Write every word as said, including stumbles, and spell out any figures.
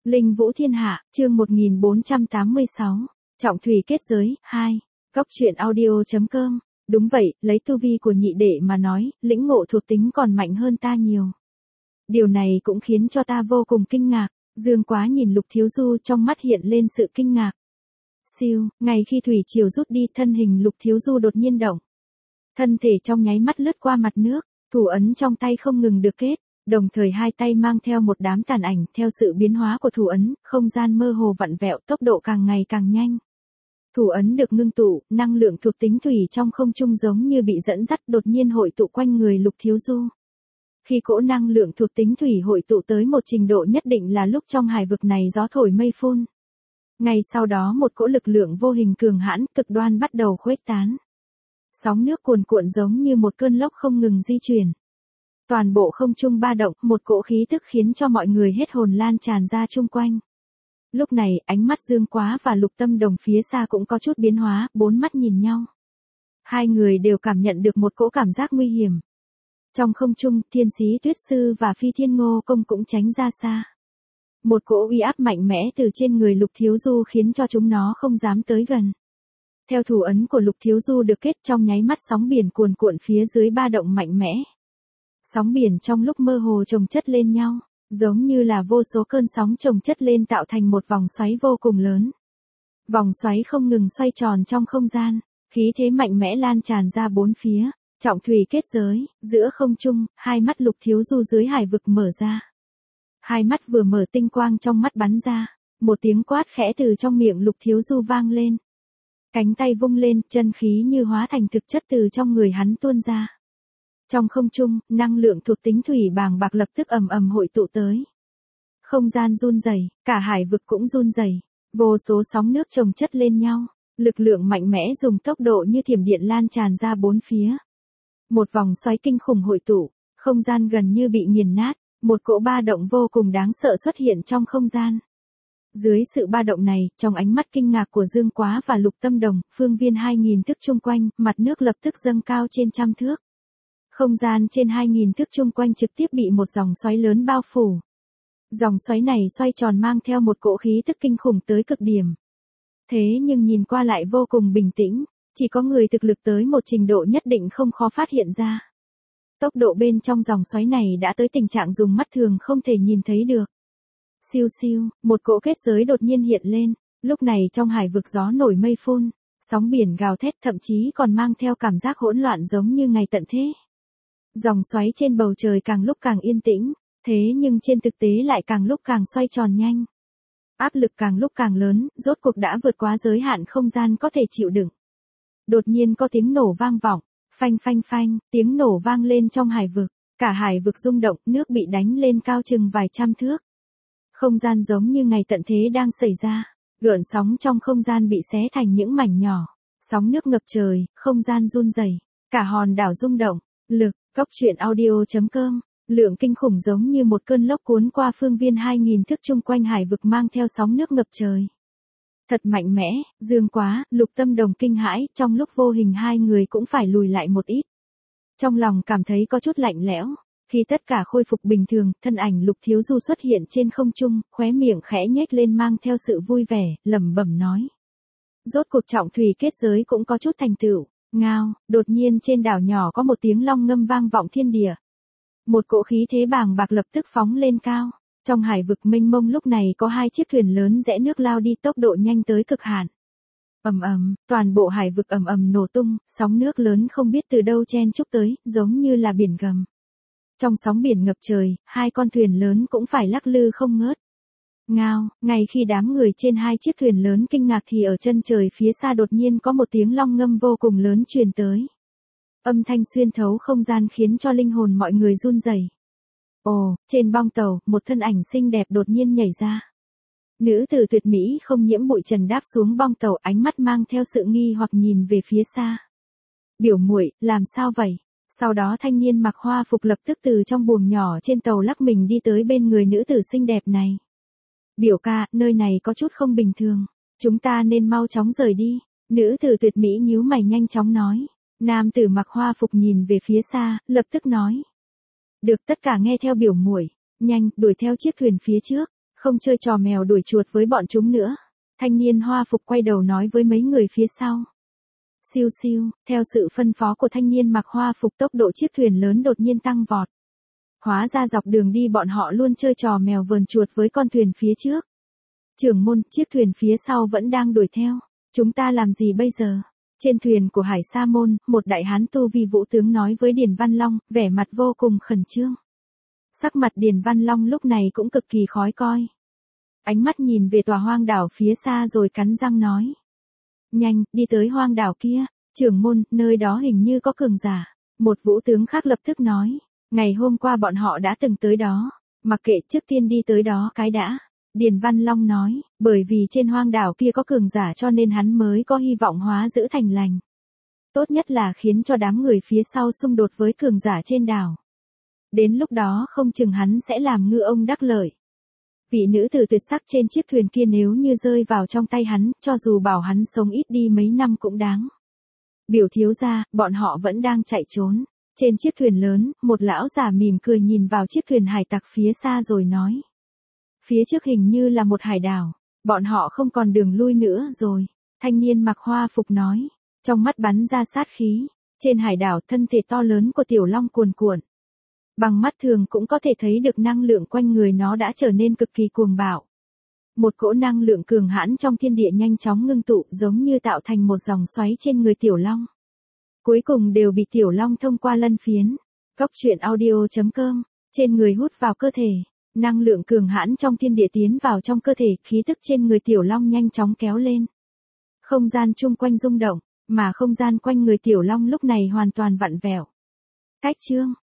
Linh Vũ Thiên Hạ, chương một nghìn bốn trăm tám mươi sáu. Trọng thủy kết giới, hai. Cóc truyện audio.com. Đúng vậy, lấy tu vi của nhị đệ mà nói, lĩnh ngộ thuộc tính còn mạnh hơn ta nhiều. Điều này cũng khiến cho ta vô cùng kinh ngạc. Dương Quá nhìn Lục Thiếu Du, trong mắt hiện lên sự kinh ngạc. Siêu, ngay khi thủy triều rút đi, thân hình Lục Thiếu Du đột nhiên động. Thân thể trong nháy mắt lướt qua mặt nước, thủ ấn trong tay không ngừng được kết, đồng thời hai tay mang theo một đám tàn ảnh. Theo sự biến hóa của thủ ấn, không gian mơ hồ vặn vẹo, tốc độ càng ngày càng nhanh. Thủ ấn được ngưng tụ, năng lượng thuộc tính thủy trong không trung giống như bị dẫn dắt đột nhiên hội tụ quanh người Lục Thiếu Du. Khi cỗ năng lượng thuộc tính thủy hội tụ tới một trình độ nhất định là lúc trong hải vực này gió thổi mây phun. Ngay sau đó một cỗ lực lượng vô hình cường hãn, cực đoan bắt đầu khuếch tán. Sóng nước cuồn cuộn giống như một cơn lốc không ngừng di chuyển. Toàn bộ không trung ba động, một cỗ khí tức khiến cho mọi người hết hồn lan tràn ra chung quanh. Lúc này, ánh mắt Dương Quá và Lục Tâm Đồng phía xa cũng có chút biến hóa, bốn mắt nhìn nhau. Hai người đều cảm nhận được một cỗ cảm giác nguy hiểm. Trong không trung, Thiên Sĩ Tuyết Sư và Phi Thiên Ngô Công cũng tránh ra xa. Một cỗ uy áp mạnh mẽ từ trên người Lục Thiếu Du khiến cho chúng nó không dám tới gần. Theo thủ ấn của Lục Thiếu Du được kết, trong nháy mắt sóng biển cuồn cuộn phía dưới ba động mạnh mẽ. Sóng biển trong lúc mơ hồ chồng chất lên nhau, giống như là vô số cơn sóng chồng chất lên tạo thành một vòng xoáy vô cùng lớn. Vòng xoáy không ngừng xoay tròn trong không gian, khí thế mạnh mẽ lan tràn ra bốn phía. Trọng thủy kết giới, giữa không trung, hai mắt Lục Thiếu Du dưới hải vực mở ra. Hai mắt vừa mở, tinh quang trong mắt bắn ra, một tiếng quát khẽ từ trong miệng Lục Thiếu Du vang lên. Cánh tay vung lên, chân khí như hóa thành thực chất từ trong người hắn tuôn ra. Trong không trung, năng lượng thuộc tính thủy bàng bạc lập tức ầm ầm hội tụ tới. Không gian run rẩy, cả hải vực cũng run rẩy, vô số sóng nước chồng chất lên nhau, lực lượng mạnh mẽ dùng tốc độ như thiểm điện lan tràn ra bốn phía. Một vòng xoáy kinh khủng hội tụ, không gian gần như bị nghiền nát, một cỗ ba động vô cùng đáng sợ xuất hiện trong không gian. Dưới sự ba động này, trong ánh mắt kinh ngạc của Dương Quá và Lục Tâm Đồng, phương viên hai nghìn thước chung quanh, mặt nước lập tức dâng cao trên trăm thước. Không gian trên hai nghìn thước chung quanh trực tiếp bị một dòng xoáy lớn bao phủ. Dòng xoáy này xoay tròn mang theo một cỗ khí tức kinh khủng tới cực điểm. Thế nhưng nhìn qua lại vô cùng bình tĩnh, chỉ có người thực lực tới một trình độ nhất định không khó phát hiện ra. Tốc độ bên trong dòng xoáy này đã tới tình trạng dùng mắt thường không thể nhìn thấy được. Siêu siêu, một cỗ kết giới đột nhiên hiện lên, lúc này trong hải vực gió nổi mây phun, sóng biển gào thét, thậm chí còn mang theo cảm giác hỗn loạn giống như ngày tận thế. Dòng xoáy trên bầu trời càng lúc càng yên tĩnh, thế nhưng trên thực tế lại càng lúc càng xoay tròn nhanh. Áp lực càng lúc càng lớn, rốt cuộc đã vượt quá giới hạn không gian có thể chịu đựng. Đột nhiên có tiếng nổ vang vọng, phanh phanh phanh, tiếng nổ vang lên trong hải vực, cả hải vực rung động, nước bị đánh lên cao chừng vài trăm thước. Không gian giống như ngày tận thế đang xảy ra, gợn sóng trong không gian bị xé thành những mảnh nhỏ, sóng nước ngập trời, không gian run rẩy, cả hòn đảo rung động. Lực, cóc truyện audio.com, lượng kinh khủng giống như một cơn lốc cuốn qua phương viên hai nghìn thước chung quanh hải vực mang theo sóng nước ngập trời. Thật mạnh mẽ, Dương Quá, Lục Tâm Đồng kinh hãi, trong lúc vô hình hai người cũng phải lùi lại một ít. Trong lòng cảm thấy có chút lạnh lẽo, khi tất cả khôi phục bình thường, thân ảnh Lục Thiếu Du xuất hiện trên không trung, khóe miệng khẽ nhếch lên mang theo sự vui vẻ, lẩm bẩm nói. Rốt cuộc trọng thủy kết giới cũng có chút thành tựu. Ngao, đột nhiên trên đảo nhỏ có một tiếng long ngâm vang vọng thiên địa. Một cỗ khí thế bàng bạc lập tức phóng lên cao. Trong hải vực mênh mông lúc này có hai chiếc thuyền lớn rẽ nước lao đi tốc độ nhanh tới cực hạn. Ầm ầm, toàn bộ hải vực ầm ầm nổ tung, sóng nước lớn không biết từ đâu chen chúc tới, giống như là biển gầm. Trong sóng biển ngập trời, hai con thuyền lớn cũng phải lắc lư không ngớt. Ngao, ngay khi đám người trên hai chiếc thuyền lớn kinh ngạc thì ở chân trời phía xa đột nhiên có một tiếng long ngâm vô cùng lớn truyền tới. Âm thanh xuyên thấu không gian khiến cho linh hồn mọi người run rẩy. Ồ, trên bong tàu, một thân ảnh xinh đẹp đột nhiên nhảy ra. Nữ tử tuyệt mỹ không nhiễm bụi trần đáp xuống bong tàu, ánh mắt mang theo sự nghi hoặc nhìn về phía xa. Biểu muội, làm sao vậy? Sau đó thanh niên mặc hoa phục lập tức từ trong buồng nhỏ trên tàu lắc mình đi tới bên người nữ tử xinh đẹp này. Biểu ca, nơi này có chút không bình thường, chúng ta nên mau chóng rời đi. Nữ tử tuyệt mỹ nhíu mày nhanh chóng nói. Nam tử mặc hoa phục nhìn về phía xa, lập tức nói. Được, tất cả nghe theo biểu muội, nhanh, đuổi theo chiếc thuyền phía trước, Không chơi trò mèo đuổi chuột với bọn chúng nữa. Thanh niên hoa phục quay đầu nói với mấy người phía sau. Siêu siêu, theo sự phân phó của thanh niên mặc hoa phục, tốc độ chiếc thuyền lớn đột nhiên tăng vọt. Hóa ra dọc đường đi bọn họ luôn chơi trò mèo vờn chuột với con thuyền phía trước. Trưởng môn, chiếc thuyền phía sau vẫn đang đuổi theo. Chúng ta làm gì bây giờ? Trên thuyền của Hải Sa Môn, một đại hán tu vi vũ tướng nói với Điền Văn Long, vẻ mặt vô cùng khẩn trương. Sắc mặt Điền Văn Long lúc này cũng cực kỳ khó coi. Ánh mắt nhìn về tòa hoang đảo phía xa rồi cắn răng nói. Nhanh, đi tới hoang đảo kia. Trưởng môn, nơi đó hình như có cường giả. Một vũ tướng khác lập tức nói. Ngày hôm qua bọn họ đã từng tới đó. Mặc kệ, trước tiên đi tới đó cái đã. Điền Văn Long nói, bởi vì trên hoang đảo kia có cường giả cho nên hắn mới có hy vọng hóa giữ thành lành. Tốt nhất là khiến cho đám người phía sau xung đột với cường giả trên đảo. Đến lúc đó không chừng hắn sẽ làm ngư ông đắc lợi. Vị nữ tử tuyệt sắc trên chiếc thuyền kia nếu như rơi vào trong tay hắn, cho dù bảo hắn sống ít đi mấy năm cũng đáng. Biểu thiếu gia, bọn họ vẫn đang chạy trốn. Trên chiếc thuyền lớn, một lão già mỉm cười nhìn vào chiếc thuyền hải tặc phía xa rồi nói. Phía trước hình như là một hải đảo, bọn họ không còn đường lui nữa rồi. Thanh niên mặc hoa phục nói, trong mắt bắn ra sát khí. Trên hải đảo, thân thể to lớn của tiểu long cuồn cuộn. Bằng mắt thường cũng có thể thấy được năng lượng quanh người nó đã trở nên cực kỳ cuồng bạo. Một cỗ năng lượng cường hãn trong thiên địa nhanh chóng ngưng tụ, giống như tạo thành một dòng xoáy trên người tiểu long. Cuối cùng đều bị tiểu long thông qua lân phiến. Góc truyện audio chấm com, trên người hút vào cơ thể. Năng lượng cường hãn trong thiên địa tiến vào trong cơ thể, khí tức trên người tiểu long nhanh chóng kéo lên. Không gian chung quanh rung động, mà không gian quanh người tiểu long lúc này hoàn toàn vặn vẹo. Cách chương